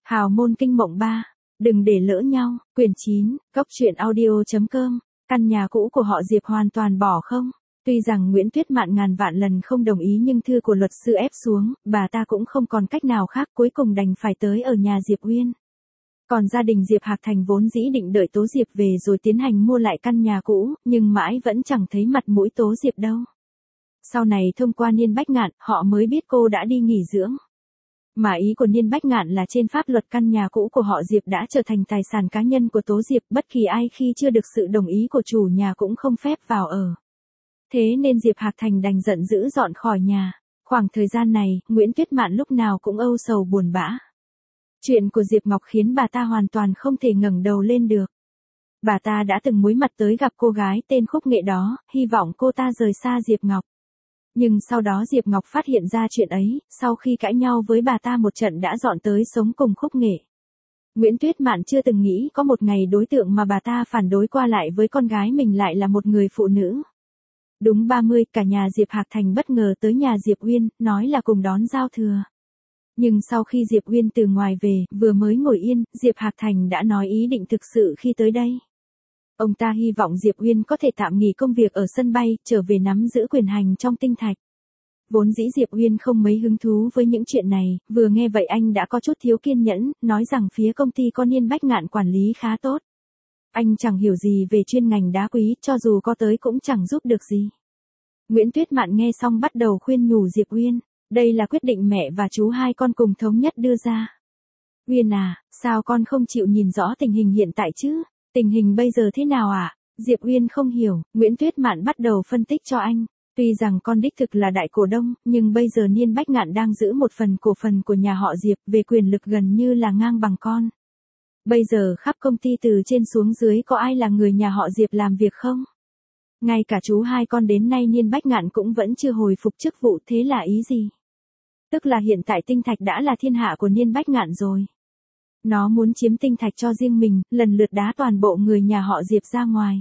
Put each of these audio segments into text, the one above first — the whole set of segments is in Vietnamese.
Hào môn kinh mộng 3. Đừng để lỡ nhau. Quyển 9. Cốc truyện audio.com. Căn nhà cũ của họ Diệp hoàn toàn bỏ không? Tuy rằng Nguyễn Tuyết Mạn ngàn vạn lần không đồng ý nhưng thư của luật sư ép xuống, bà ta cũng không còn cách nào khác, cuối cùng đành phải tới ở nhà Diệp Uyên. Còn gia đình Diệp Hạc Thành vốn dĩ định đợi Tố Diệp về rồi tiến hành mua lại căn nhà cũ, nhưng mãi vẫn chẳng thấy mặt mũi Tố Diệp đâu. Sau này thông qua Niên Bách Ngạn, họ mới biết cô đã đi nghỉ dưỡng. Mà ý của Niên Bách Ngạn là trên pháp luật căn nhà cũ của họ Diệp đã trở thành tài sản cá nhân của Tố Diệp, bất kỳ ai khi chưa được sự đồng ý của chủ nhà cũng không phép vào ở. Thế nên Diệp Hạc Thành đành giận dữ dọn khỏi nhà. Khoảng thời gian này, Nguyễn Tuyết Mạn lúc nào cũng âu sầu buồn bã. Chuyện của Diệp Ngọc khiến bà ta hoàn toàn không thể ngẩng đầu lên được. Bà ta đã từng muối mặt tới gặp cô gái tên Khúc Nghệ đó, hy vọng cô ta rời xa Diệp Ngọc. Nhưng sau đó Diệp Ngọc phát hiện ra chuyện ấy, sau khi cãi nhau với bà ta một trận đã dọn tới sống cùng Khúc Nghệ. Nguyễn Tuyết Mạn chưa từng nghĩ có một ngày đối tượng mà bà ta phản đối qua lại với con gái mình lại là một người phụ nữ. Đúng 30, cả nhà Diệp Hạc Thành bất ngờ tới nhà Diệp Uyên, nói là cùng đón giao thừa. Nhưng sau khi Diệp Uyên từ ngoài về, vừa mới ngồi yên, Diệp Hạc Thành đã nói ý định thực sự khi tới đây. Ông ta hy vọng Diệp Uyên có thể tạm nghỉ công việc ở sân bay, trở về nắm giữ quyền hành trong Tinh Thạch. Vốn dĩ Diệp Uyên không mấy hứng thú với những chuyện này, vừa nghe vậy anh đã có chút thiếu kiên nhẫn, nói rằng phía công ty có Niên Bách Ngạn quản lý khá tốt. Anh chẳng hiểu gì về chuyên ngành đá quý, cho dù có tới cũng chẳng giúp được gì. Nguyễn Tuyết Mạn nghe xong bắt đầu khuyên nhủ Diệp Uyên, đây là quyết định mẹ và chú hai con cùng thống nhất đưa ra. Uyên à, sao con không chịu nhìn rõ tình hình hiện tại chứ? Tình hình bây giờ thế nào ạ? Diệp Uyên không hiểu, Nguyễn Tuyết Mạn bắt đầu phân tích cho anh. Tuy rằng con đích thực là đại cổ đông, nhưng bây giờ Niên Bách Ngạn đang giữ một phần cổ phần của nhà họ Diệp, về quyền lực gần như là ngang bằng con. Bây giờ khắp công ty từ trên xuống dưới có ai là người nhà họ Diệp làm việc không? Ngay cả chú hai con đến nay Niên Bách Ngạn cũng vẫn chưa hồi phục chức vụ, thế là ý gì? Tức là hiện tại Tinh Thạch đã là thiên hạ của Niên Bách Ngạn rồi. Nó muốn chiếm Tinh Thạch cho riêng mình, lần lượt đá toàn bộ người nhà họ Diệp ra ngoài.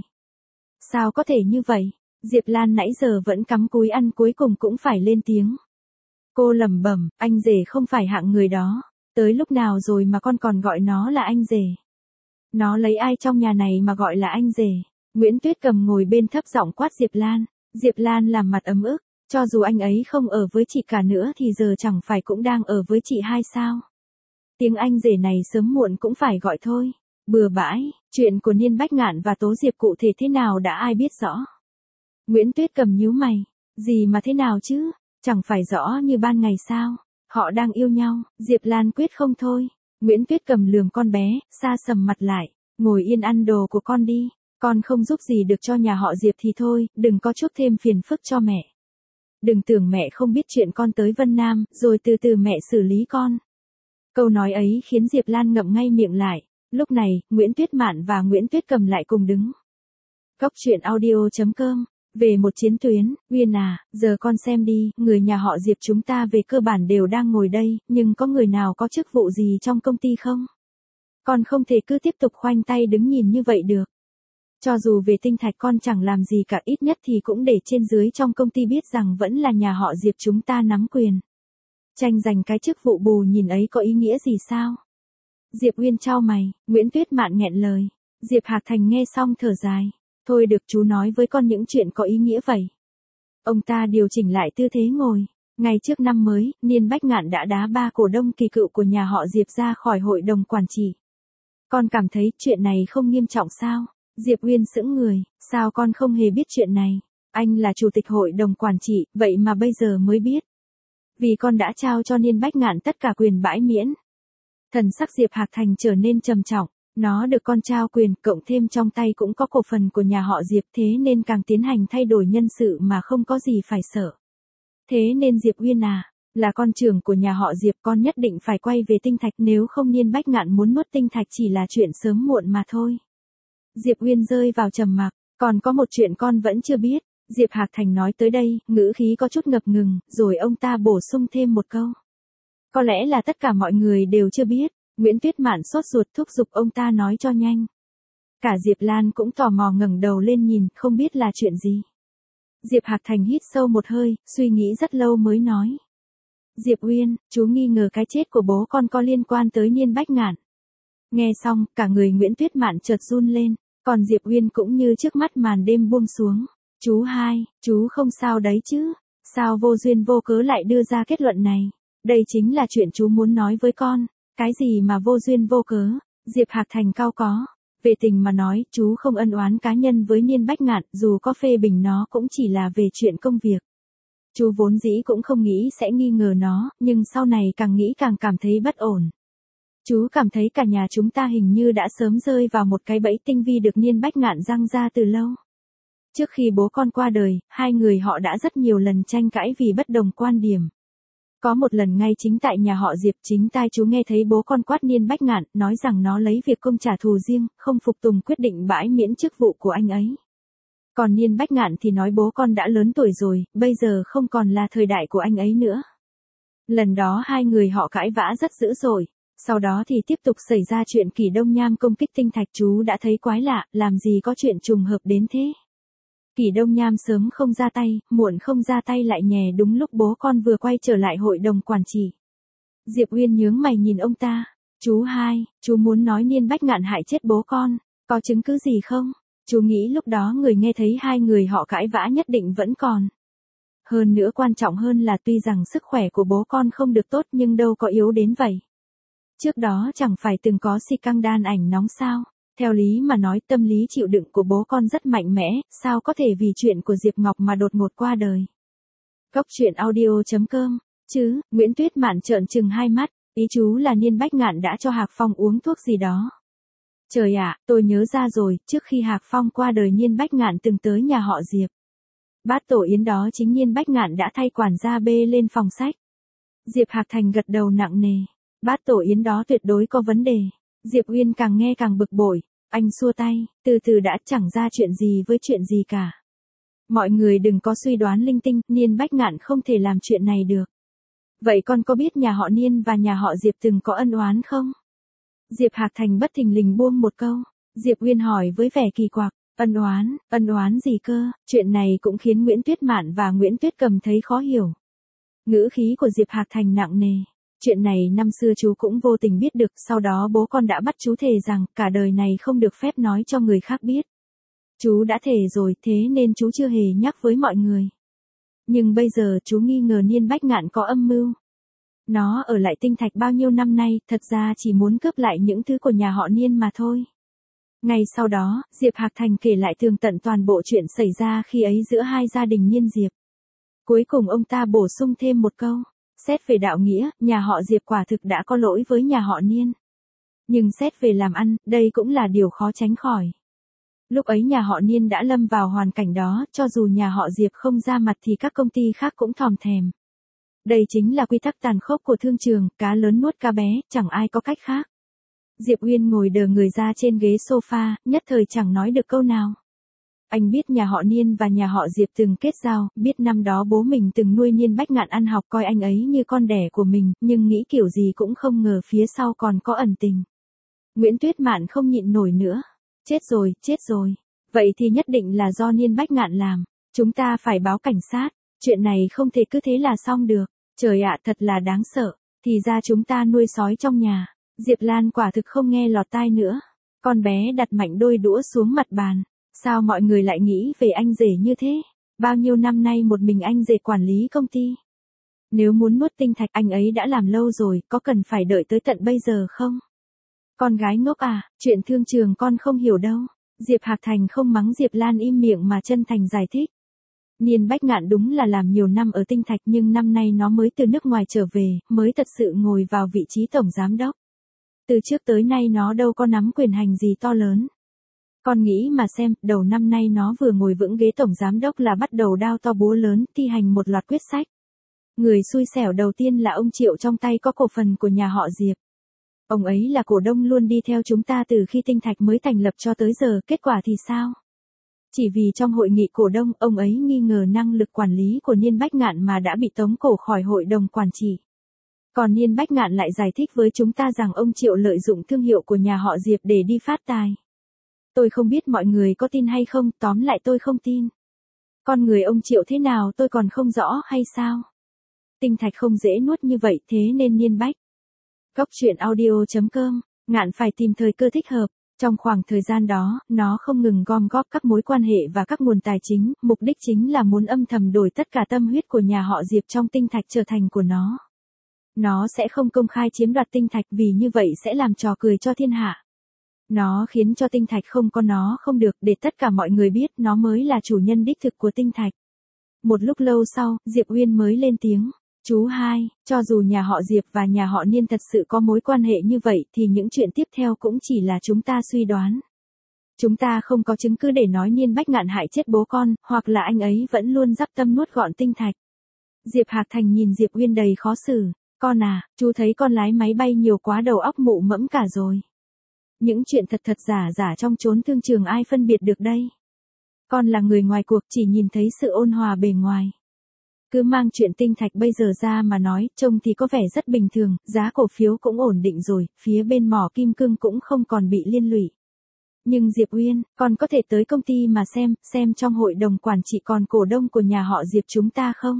Sao có thể như vậy? Diệp Lan nãy giờ vẫn cắm cúi ăn cuối cùng cũng phải lên tiếng. Cô lẩm bẩm, anh rể không phải hạng người đó. Tới lúc nào rồi mà con còn gọi nó là anh rể? Nó lấy ai trong nhà này mà gọi là anh rể? Nguyễn Tuyết Cầm ngồi bên thấp giọng quát Diệp Lan. Diệp Lan làm mặt ấm ức, cho dù anh ấy không ở với chị cả nữa thì giờ chẳng phải cũng đang ở với chị hai sao? Tiếng anh rể này sớm muộn cũng phải gọi thôi. Bừa bãi, chuyện của Niên Bách Ngạn và Tố Diệp cụ thể thế nào đã ai biết rõ? Nguyễn Tuyết Cầm nhíu mày, gì mà thế nào chứ? Chẳng phải rõ như ban ngày sao? Họ đang yêu nhau, Diệp Lan quyết không thôi. Nguyễn Tuyết Cầm lườm con bé, xa sầm mặt lại, ngồi yên ăn đồ của con đi. Con không giúp gì được cho nhà họ Diệp thì thôi, đừng có chuốc thêm phiền phức cho mẹ. Đừng tưởng mẹ không biết chuyện con tới Vân Nam, rồi từ từ mẹ xử lý con. Câu nói ấy khiến Diệp Lan ngậm ngay miệng lại. Lúc này, Nguyễn Tuyết Mạn và Nguyễn Tuyết Cầm lại cùng đứng. Cốc truyện audio.com. Về một chiến tuyến, Uyên à, giờ con xem đi, người nhà họ Diệp chúng ta về cơ bản đều đang ngồi đây, nhưng có người nào có chức vụ gì trong công ty không? Con không thể cứ tiếp tục khoanh tay đứng nhìn như vậy được. Cho dù về Tinh Thạch con chẳng làm gì cả, ít nhất thì cũng để trên dưới trong công ty biết rằng vẫn là nhà họ Diệp chúng ta nắm quyền. Tranh giành cái chức vụ bù nhìn ấy có ý nghĩa gì sao? Diệp Uyên chau mày, Nguyễn Tuyết Mạn nghẹn lời. Diệp Hạc Thành nghe xong thở dài. Thôi được, chú nói với con những chuyện có ý nghĩa vậy. Ông ta điều chỉnh lại tư thế ngồi. Ngày trước năm mới, Niên Bách Ngạn đã đá 3 cổ đông kỳ cựu của nhà họ Diệp ra khỏi hội đồng quản trị. Con cảm thấy chuyện này không nghiêm trọng sao? Diệp Uyên sững người, sao con không hề biết chuyện này? Anh là chủ tịch hội đồng quản trị, vậy mà bây giờ mới biết. Vì con đã trao cho Niên Bách Ngạn tất cả quyền bãi miễn. Thần sắc Diệp Hạc Thành trở nên trầm trọng. Nó được con trao quyền, cộng thêm trong tay cũng có cổ phần của nhà họ Diệp, thế nên càng tiến hành thay đổi nhân sự mà không có gì phải sợ. Thế nên Diệp Uyên à, là con trưởng của nhà họ Diệp, con nhất định phải quay về Tinh Thạch, nếu không Niên Bách Ngạn muốn nuốt Tinh Thạch chỉ là chuyện sớm muộn mà thôi. Diệp Uyên rơi vào trầm mặc, còn có một chuyện con vẫn chưa biết. Diệp Hạc Thành nói tới đây, ngữ khí có chút ngập ngừng, rồi ông ta bổ sung thêm một câu. Có lẽ là tất cả mọi người đều chưa biết. Nguyễn Tuyết Mạn sốt ruột thúc giục ông ta nói cho nhanh. Cả Diệp Lan cũng tò mò ngẩng đầu lên nhìn, không biết là chuyện gì. Diệp Hạc Thành hít sâu một hơi, suy nghĩ rất lâu mới nói. Diệp Uyên, chú nghi ngờ cái chết của bố con có liên quan tới Niên Bách Ngạn. Nghe xong, cả người Nguyễn Tuyết Mạn chợt run lên, còn Diệp Uyên cũng như trước mắt màn đêm buông xuống. Chú hai, chú không sao đấy chứ? Sao vô duyên vô cớ lại đưa ra kết luận này? Đây chính là chuyện chú muốn nói với con. Cái gì mà vô duyên vô cớ? Diệp Hạc Thành cau có. Về tình mà nói, chú không ân oán cá nhân với Niên Bách Ngạn, dù có phê bình nó cũng chỉ là về chuyện công việc. Chú vốn dĩ cũng không nghĩ sẽ nghi ngờ nó, nhưng sau này càng nghĩ càng cảm thấy bất ổn. Chú cảm thấy cả nhà chúng ta hình như đã sớm rơi vào một cái bẫy tinh vi được Niên Bách Ngạn giăng ra từ lâu. Trước khi bố con qua đời, hai người họ đã rất nhiều lần tranh cãi vì bất đồng quan điểm. Có một lần ngay chính tại nhà họ Diệp, chính tai chú nghe thấy bố con quát Niên Bách Ngạn, nói rằng nó lấy việc công trả thù riêng, không phục tùng quyết định bãi miễn chức vụ của anh ấy. Còn Niên Bách Ngạn thì nói bố con đã lớn tuổi rồi, bây giờ không còn là thời đại của anh ấy nữa. Lần đó hai người họ cãi vã rất dữ dội. Sau đó thì tiếp tục xảy ra chuyện Kỷ Đông Nham công kích Tinh Thạch, chú đã thấy quái lạ, làm gì có chuyện trùng hợp đến thế. Kỷ Đông Nham sớm không ra tay, muộn không ra tay lại nhè đúng lúc bố con vừa quay trở lại hội đồng quản trị. Diệp Uyên nhướng mày nhìn ông ta. Chú hai, chú muốn nói Niên Bách Ngạn hại chết bố con, có chứng cứ gì không? Chú nghĩ lúc đó người nghe thấy hai người họ cãi vã nhất định vẫn còn. Hơn nữa quan trọng hơn là tuy rằng sức khỏe của bố con không được tốt nhưng đâu có yếu đến vậy. Trước đó chẳng phải từng có si căng đan ảnh nóng sao? Theo lý mà nói tâm lý chịu đựng của bố con rất mạnh mẽ, sao có thể vì chuyện của Diệp Ngọc mà đột ngột qua đời. Cốc truyện audio.com, chứ, Nguyễn Tuyết Mạn trợn trừng hai mắt, ý chú là Niên Bách Ngạn đã cho Hạc Phong uống thuốc gì đó. Trời ạ, tôi nhớ ra rồi, trước khi Hạc Phong qua đời Niên Bách Ngạn từng tới nhà họ Diệp. Bát tổ yến đó chính Niên Bách Ngạn đã thay quản gia bê lên phòng sách. Diệp Hạc Thành gật đầu nặng nề. Bát tổ yến đó tuyệt đối có vấn đề. Diệp Uyên càng nghe càng bực bội. Anh xua tay, từ từ đã, chẳng ra chuyện gì với chuyện gì cả. Mọi người đừng có suy đoán linh tinh, Niên Bách Ngạn không thể làm chuyện này được. Vậy con có biết nhà họ Niên và nhà họ Diệp từng có ân oán không? Diệp Hạc Thành bất thình lình buông một câu. Diệp Uyên hỏi với vẻ kỳ quặc, ân oán gì cơ? Chuyện này cũng khiến Nguyễn Tuyết Mạn và Nguyễn Tuyết Cầm thấy khó hiểu. Ngữ khí của Diệp Hạc Thành nặng nề. Chuyện này năm xưa chú cũng vô tình biết được, sau đó bố con đã bắt chú thề rằng cả đời này không được phép nói cho người khác biết. Chú đã thề rồi, thế nên chú chưa hề nhắc với mọi người. Nhưng bây giờ chú nghi ngờ Niên Bách Ngạn có âm mưu. Nó ở lại Tinh Thạch bao nhiêu năm nay, thật ra chỉ muốn cướp lại những thứ của nhà họ Niên mà thôi. Ngay sau đó, Diệp Hạc Thành kể lại tường tận toàn bộ chuyện xảy ra khi ấy giữa hai gia đình Niên Diệp. Cuối cùng ông ta bổ sung thêm một câu. Xét về đạo nghĩa, nhà họ Diệp quả thực đã có lỗi với nhà họ Niên. Nhưng xét về làm ăn, đây cũng là điều khó tránh khỏi. Lúc ấy nhà họ Niên đã lâm vào hoàn cảnh đó, cho dù nhà họ Diệp không ra mặt thì các công ty khác cũng thòm thèm. Đây chính là quy tắc tàn khốc của thương trường, cá lớn nuốt cá bé, chẳng ai có cách khác. Diệp Uyên ngồi đờ người ra trên ghế sofa, nhất thời chẳng nói được câu nào. Anh biết nhà họ Niên và nhà họ Diệp từng kết giao, biết năm đó bố mình từng nuôi Niên Bách Ngạn ăn học coi anh ấy như con đẻ của mình, nhưng nghĩ kiểu gì cũng không ngờ phía sau còn có ẩn tình. Nguyễn Tuyết Mạn không nhịn nổi nữa. Chết rồi. Vậy thì nhất định là do Niên Bách Ngạn làm. Chúng ta phải báo cảnh sát. Chuyện này không thể cứ thế là xong được. Trời ạ, thật là đáng sợ. Thì ra chúng ta nuôi sói trong nhà. Diệp Lan quả thực không nghe lọt tai nữa. Con bé đặt mạnh đôi đũa xuống mặt bàn. Sao mọi người lại nghĩ về anh rể như thế? Bao nhiêu năm nay một mình anh rể quản lý công ty. Nếu muốn nuốt Tinh Thạch anh ấy đã làm lâu rồi, có cần phải đợi tới tận bây giờ không? Con gái ngốc à, chuyện thương trường con không hiểu đâu. Diệp Hạc Thành không mắng Diệp Lan, im miệng mà chân thành giải thích. Niên Bách Ngạn đúng là làm nhiều năm ở Tinh Thạch nhưng năm nay nó mới từ nước ngoài trở về, mới thật sự ngồi vào vị trí tổng giám đốc. Từ trước tới nay nó đâu có nắm quyền hành gì to lớn. Con nghĩ mà xem, đầu năm nay nó vừa ngồi vững ghế tổng giám đốc là bắt đầu đao to búa lớn, thi hành một loạt quyết sách. Người xui xẻo đầu tiên là ông Triệu, trong tay có cổ phần của nhà họ Diệp. Ông ấy là cổ đông luôn đi theo chúng ta từ khi Tinh Thạch mới thành lập cho tới giờ, kết quả thì sao? Chỉ vì trong hội nghị cổ đông, ông ấy nghi ngờ năng lực quản lý của Niên Bách Ngạn mà đã bị tống cổ khỏi hội đồng quản trị. Còn Niên Bách Ngạn lại giải thích với chúng ta rằng ông Triệu lợi dụng thương hiệu của nhà họ Diệp để đi phát tài. Tôi không biết mọi người có tin hay không, tóm lại tôi không tin. Con người ông Triệu thế nào tôi còn không rõ hay sao? tinh thạch không dễ nuốt như vậy thế nên Niên Bách. Góc truyện audio.com, Ngạn phải tìm thời cơ thích hợp. Trong khoảng thời gian đó, nó không ngừng gom góp các mối quan hệ và các nguồn tài chính, mục đích chính là muốn âm thầm đổi tất cả tâm huyết của nhà họ Diệp trong tinh thạch trở thành của nó. Nó sẽ không công khai chiếm đoạt tinh thạch vì như vậy sẽ làm trò cười cho thiên hạ. Nó khiến cho tinh thạch không có nó không được để tất cả mọi người biết nó mới là chủ nhân đích thực của tinh thạch. Một lúc lâu sau, Diệp Uyên mới lên tiếng. Chú hai, cho dù nhà họ Diệp và nhà họ Niên thật sự có mối quan hệ như vậy thì những chuyện tiếp theo cũng chỉ là chúng ta suy đoán. Chúng ta không có chứng cứ để nói Niên Bách Ngạn hại chết bố con, hoặc là anh ấy vẫn luôn dắp tâm nuốt gọn tinh thạch. Diệp Hạc Thành nhìn Diệp Uyên đầy khó xử. Con à, chú thấy con lái máy bay nhiều quá đầu óc mụ mẫm cả rồi. Những chuyện thật thật giả giả trong chốn thương trường ai phân biệt được đây. Con là người ngoài cuộc chỉ nhìn thấy sự ôn hòa bề ngoài. Cứ mang chuyện tinh thạch bây giờ ra mà nói, trông thì có vẻ rất bình thường, giá cổ phiếu cũng ổn định rồi, phía bên mỏ kim cương cũng không còn bị liên lụy. Nhưng Diệp Uyên, con có thể tới công ty mà xem trong hội đồng quản trị còn cổ đông của nhà họ Diệp chúng ta không?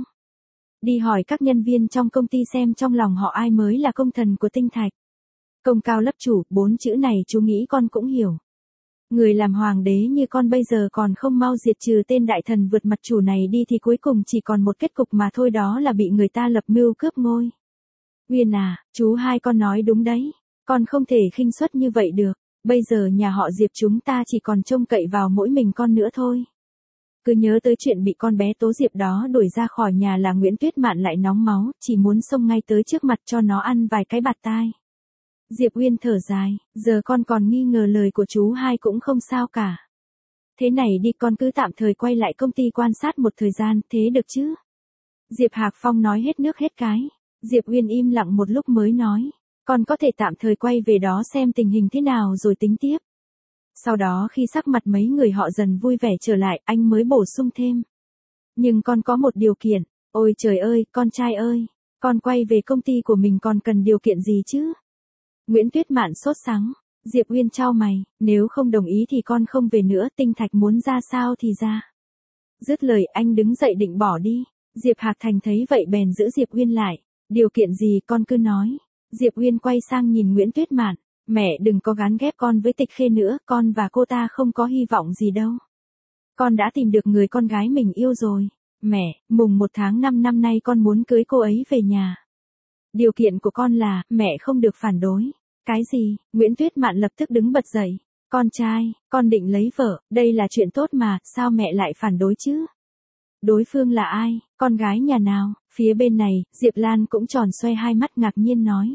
Đi hỏi các nhân viên trong công ty xem trong lòng họ ai mới là công thần của tinh thạch. Công cao lấp chủ, 4 chữ này chú nghĩ con cũng hiểu. Người làm hoàng đế như con bây giờ còn không mau diệt trừ tên đại thần vượt mặt chủ này đi thì cuối cùng chỉ còn một kết cục mà thôi, đó là bị người ta lập mưu cướp ngôi. Uyên à, chú hai con nói đúng đấy. Con không thể khinh suất như vậy được. Bây giờ nhà họ Diệp chúng ta chỉ còn trông cậy vào mỗi mình con nữa thôi. Cứ nhớ tới chuyện bị con bé Tố Diệp đó đuổi ra khỏi nhà là Nguyễn Tuyết Mạn lại nóng máu, chỉ muốn xông ngay tới trước mặt cho nó ăn vài cái bạt tai. Diệp Uyên thở dài, giờ con còn nghi ngờ lời của chú hai cũng không sao cả. Thế này đi, con cứ tạm thời quay lại công ty quan sát một thời gian, thế được chứ? Diệp Hạc Phong nói hết nước hết cái. Diệp Uyên im lặng một lúc mới nói, con có thể tạm thời quay về đó xem tình hình thế nào rồi tính tiếp. Sau đó khi sắc mặt mấy người họ dần vui vẻ trở lại, anh mới bổ sung thêm. Nhưng con có một điều kiện. Ôi trời ơi, con trai ơi, con quay về công ty của mình còn cần điều kiện gì chứ? Nguyễn Tuyết Mạn sốt sắng. Diệp Uyên chau mày, nếu không đồng ý thì con không về nữa, tinh thạch muốn ra sao thì ra. Dứt lời anh đứng dậy định bỏ đi. Diệp Hạc Thành thấy vậy bèn giữ Diệp Uyên lại. Điều kiện gì con cứ nói. Diệp Uyên quay sang nhìn Nguyễn Tuyết Mạn. Mẹ đừng có gán ghép con với Tịch Khê nữa, con và cô ta không có hy vọng gì đâu. Con đã tìm được người con gái mình yêu rồi. Mẹ, mùng 1 tháng 5 năm nay con muốn cưới cô ấy về nhà. Điều kiện của con là, mẹ không được phản đối. Cái gì? Nguyễn Tuyết Mạn lập tức đứng bật dậy. Con trai, con định lấy vợ, đây là chuyện tốt mà, sao mẹ lại phản đối chứ? Đối phương là ai? Con gái nhà nào? Phía bên này, Diệp Lan cũng tròn xoe hai mắt ngạc nhiên nói.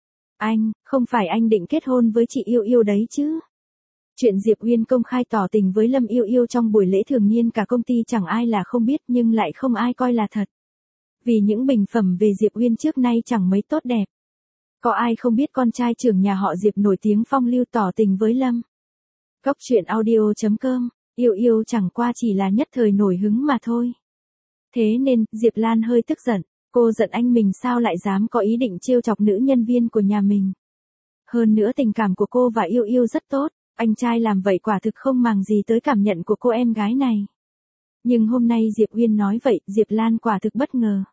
Anh, không phải anh định kết hôn với chị Yêu Yêu đấy chứ? Chuyện Diệp Uyên công khai tỏ tình với Lâm Yêu Yêu trong buổi lễ thường niên cả công ty chẳng ai là không biết nhưng lại không ai coi là thật. Vì những bình phẩm về Diệp Uyên trước nay chẳng mấy tốt đẹp. Có ai không biết con trai trưởng nhà họ Diệp nổi tiếng phong lưu tỏ tình với Lâm. Góc truyện audio.com, Yêu Yêu chẳng qua chỉ là nhất thời nổi hứng mà thôi. Thế nên, Diệp Lan hơi tức giận. Cô giận anh mình sao lại dám có ý định trêu chọc nữ nhân viên của nhà mình. Hơn nữa tình cảm của cô và Yêu Yêu rất tốt, anh trai làm vậy quả thực không màng gì tới cảm nhận của cô em gái này. Nhưng hôm nay Diệp Uyên nói vậy, Diệp Lan quả thực bất ngờ.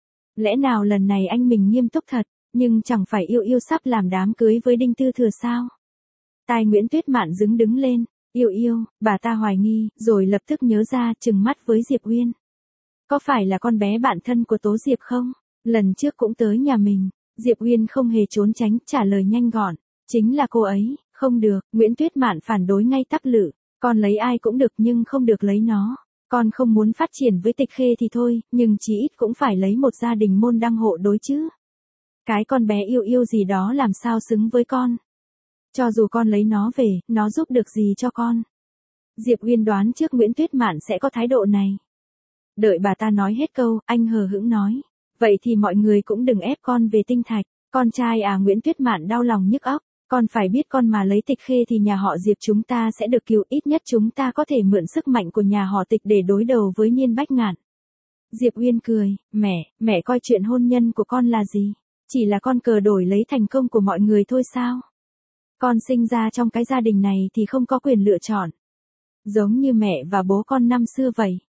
Lẽ nào lần này anh mình nghiêm túc thật, nhưng chẳng phải Yêu Yêu sắp làm đám cưới với Đinh Tư Thừa sao? Tai Nguyễn Tuyết Mạn đứng lên, Yêu Yêu, bà ta hoài nghi, rồi lập tức nhớ ra trừng mắt với Diệp Uyên. Có phải là con bé bạn thân của Tố Diệp không? Lần trước cũng tới nhà mình. Diệp Uyên không hề trốn tránh, trả lời nhanh gọn. Chính là cô ấy, không được, Nguyễn Tuyết Mạn phản đối ngay tắp lự. Con lấy ai cũng được nhưng không được lấy nó. Con không muốn phát triển với Tịch Khê thì thôi, nhưng chí ít cũng phải lấy một gia đình môn đăng hộ đối chứ. Cái con bé Yêu Yêu gì đó làm sao xứng với con. Cho dù con lấy nó về, nó giúp được gì cho con. Diệp Uyên đoán trước Nguyễn Tuyết Mạn sẽ có thái độ này. Đợi bà ta nói hết câu, anh hờ hững nói. Vậy thì mọi người cũng đừng ép con về tinh thạch. Con trai à, Nguyễn Tuyết Mạn đau lòng nhức óc. Con phải biết con mà lấy Tịch Khê thì nhà họ Diệp chúng ta sẽ được cứu, ít nhất chúng ta có thể mượn sức mạnh của nhà họ Tịch để đối đầu với Niên Bách Ngạn. Diệp Uyên cười, mẹ coi chuyện hôn nhân của con là gì? Chỉ là con cờ đổi lấy thành công của mọi người thôi sao? Con sinh ra trong cái gia đình này thì không có quyền lựa chọn. Giống như mẹ và bố con năm xưa vậy.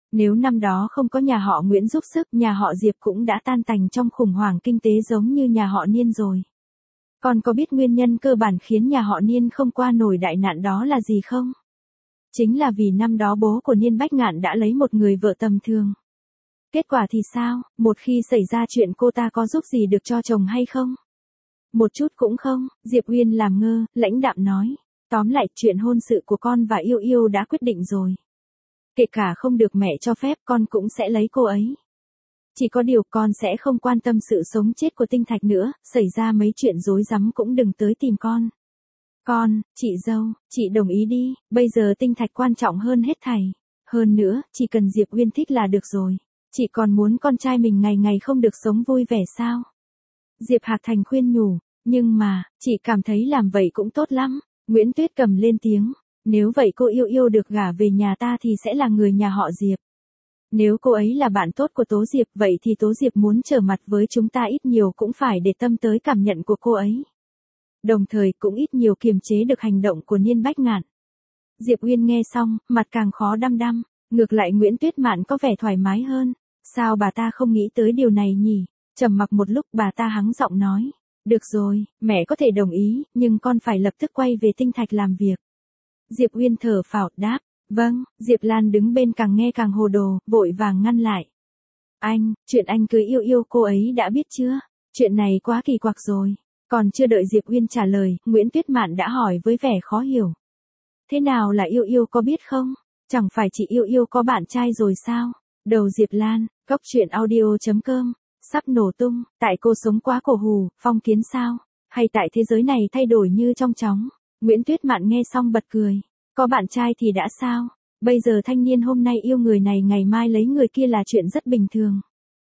Nếu năm đó không có nhà họ Nguyễn giúp sức, nhà họ Diệp cũng đã tan tành trong khủng hoảng kinh tế giống như nhà họ Niên rồi. Con có biết nguyên nhân cơ bản khiến nhà họ Niên không qua nổi đại nạn đó là gì không? Chính là vì năm đó bố của Niên Bách Ngạn đã lấy một người vợ tầm thường. Kết quả thì sao, một khi xảy ra chuyện cô ta có giúp gì được cho chồng hay không? Một chút cũng không, Diệp Uyên làm ngơ, lãnh đạm nói. Tóm lại chuyện hôn sự của con và Yêu Yêu đã quyết định rồi. Kể cả không được mẹ cho phép con cũng sẽ lấy cô ấy. Chỉ có điều con sẽ không quan tâm sự sống chết của Tinh Thạch nữa, xảy ra mấy chuyện rối rắm cũng đừng tới tìm con. Con, chị dâu, chị đồng ý đi, bây giờ Tinh Thạch quan trọng hơn hết thảy. Hơn nữa, chỉ cần Diệp Uyên thích là được rồi. Chị còn muốn con trai mình ngày ngày không được sống vui vẻ sao? Diệp Hạc Thành khuyên nhủ, nhưng mà, chị cảm thấy làm vậy cũng tốt lắm. Nguyễn Tuyết cầm lên tiếng, nếu vậy cô Yêu Yêu được gả về nhà ta thì sẽ là người nhà họ Diệp. Nếu cô ấy là bạn tốt của Tố Diệp vậy thì Tố Diệp muốn trở mặt với chúng ta ít nhiều cũng phải để tâm tới cảm nhận của cô ấy. Đồng thời cũng ít nhiều kiềm chế được hành động của Niên Bách Ngạn. Diệp Uyên nghe xong, mặt càng khó đăm đăm, ngược lại Nguyễn Tuyết Mạn có vẻ thoải mái hơn. Sao bà ta không nghĩ tới điều này nhỉ? Trầm mặc một lúc bà ta hắng giọng nói. Được rồi, mẹ có thể đồng ý, nhưng con phải lập tức quay về Tinh Thạch làm việc. Diệp Uyên thở phào đáp. Vâng, Diệp Lan đứng bên càng nghe càng hồ đồ, vội vàng ngăn lại. Anh, chuyện anh cưới Yêu Yêu cô ấy đã biết chưa? Chuyện này quá kỳ quặc rồi. Còn chưa đợi Diệp Uyên trả lời, Nguyễn Tuyết Mạn đã hỏi với vẻ khó hiểu. Thế nào là Yêu Yêu có biết không? Chẳng phải chị Yêu Yêu có bạn trai rồi sao? Đầu Diệp Lan, Cốc Truyện Audio.com, sắp nổ tung, tại cô sống quá cổ hù, phong kiến sao? Hay tại thế giới này thay đổi như trong chóng? Nguyễn Tuyết Mạn nghe xong bật cười. Có bạn trai thì đã sao? Bây giờ thanh niên hôm nay yêu người này ngày mai lấy người kia là chuyện rất bình thường.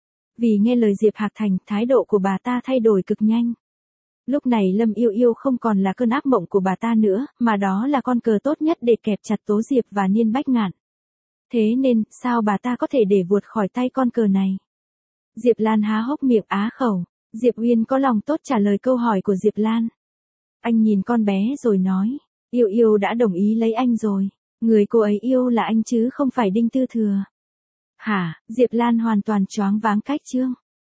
Vì nghe lời Diệp Hạc Thành, thái độ của bà ta thay đổi cực nhanh. Lúc này Lâm Yêu Yêu không còn là cơn ác mộng của bà ta nữa, mà đó là con cờ tốt nhất để kẹp chặt Tố Diệp và Niên Bách Ngạn. Thế nên, sao bà ta có thể để vuột khỏi tay con cờ này? Diệp Lan há hốc miệng á khẩu. Diệp Uyên có lòng tốt trả lời câu hỏi của Diệp Lan. Anh nhìn con bé rồi nói. Yêu Yêu đã đồng ý lấy anh rồi. Người cô ấy yêu là anh chứ không phải Đinh Tư Thừa. Hả? Diệp Lan hoàn toàn choáng váng cách chương.